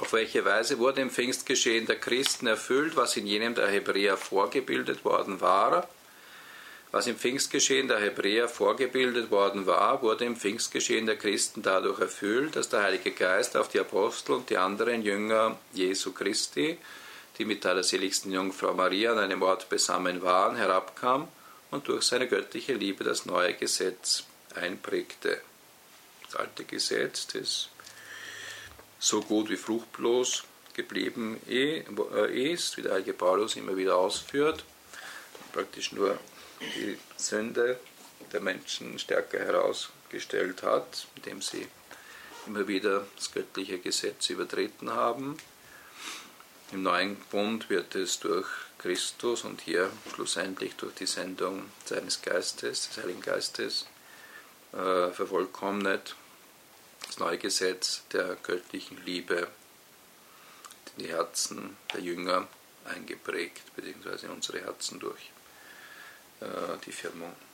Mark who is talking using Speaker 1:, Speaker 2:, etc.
Speaker 1: Auf welche Weise wurde im Pfingstgeschehen der Christen erfüllt, was in jenem der Hebräer vorgebildet worden war? Was im Pfingstgeschehen der Hebräer vorgebildet worden war, wurde im Pfingstgeschehen der Christen dadurch erfüllt, dass der Heilige Geist auf die Apostel und die anderen Jünger Jesu Christi, die mit der allerseligsten Jungfrau Maria an einem Ort beisammen waren, herabkam und durch seine göttliche Liebe das neue Gesetz einprägte. Das alte Gesetz, das so gut wie fruchtlos geblieben ist, wie der heilige Paulus immer wieder ausführt, praktisch nur die Sünde der Menschen stärker herausgestellt hat, indem sie immer wieder das göttliche Gesetz übertreten haben. Im neuen Bund wird es durch Christus und hier schlussendlich durch die Sendung seines Geistes, des Heiligen Geistes, vervollkommnet. Das neue Gesetz der göttlichen Liebe in die Herzen der Jünger eingeprägt, beziehungsweise in unsere Herzen durch die Firmung.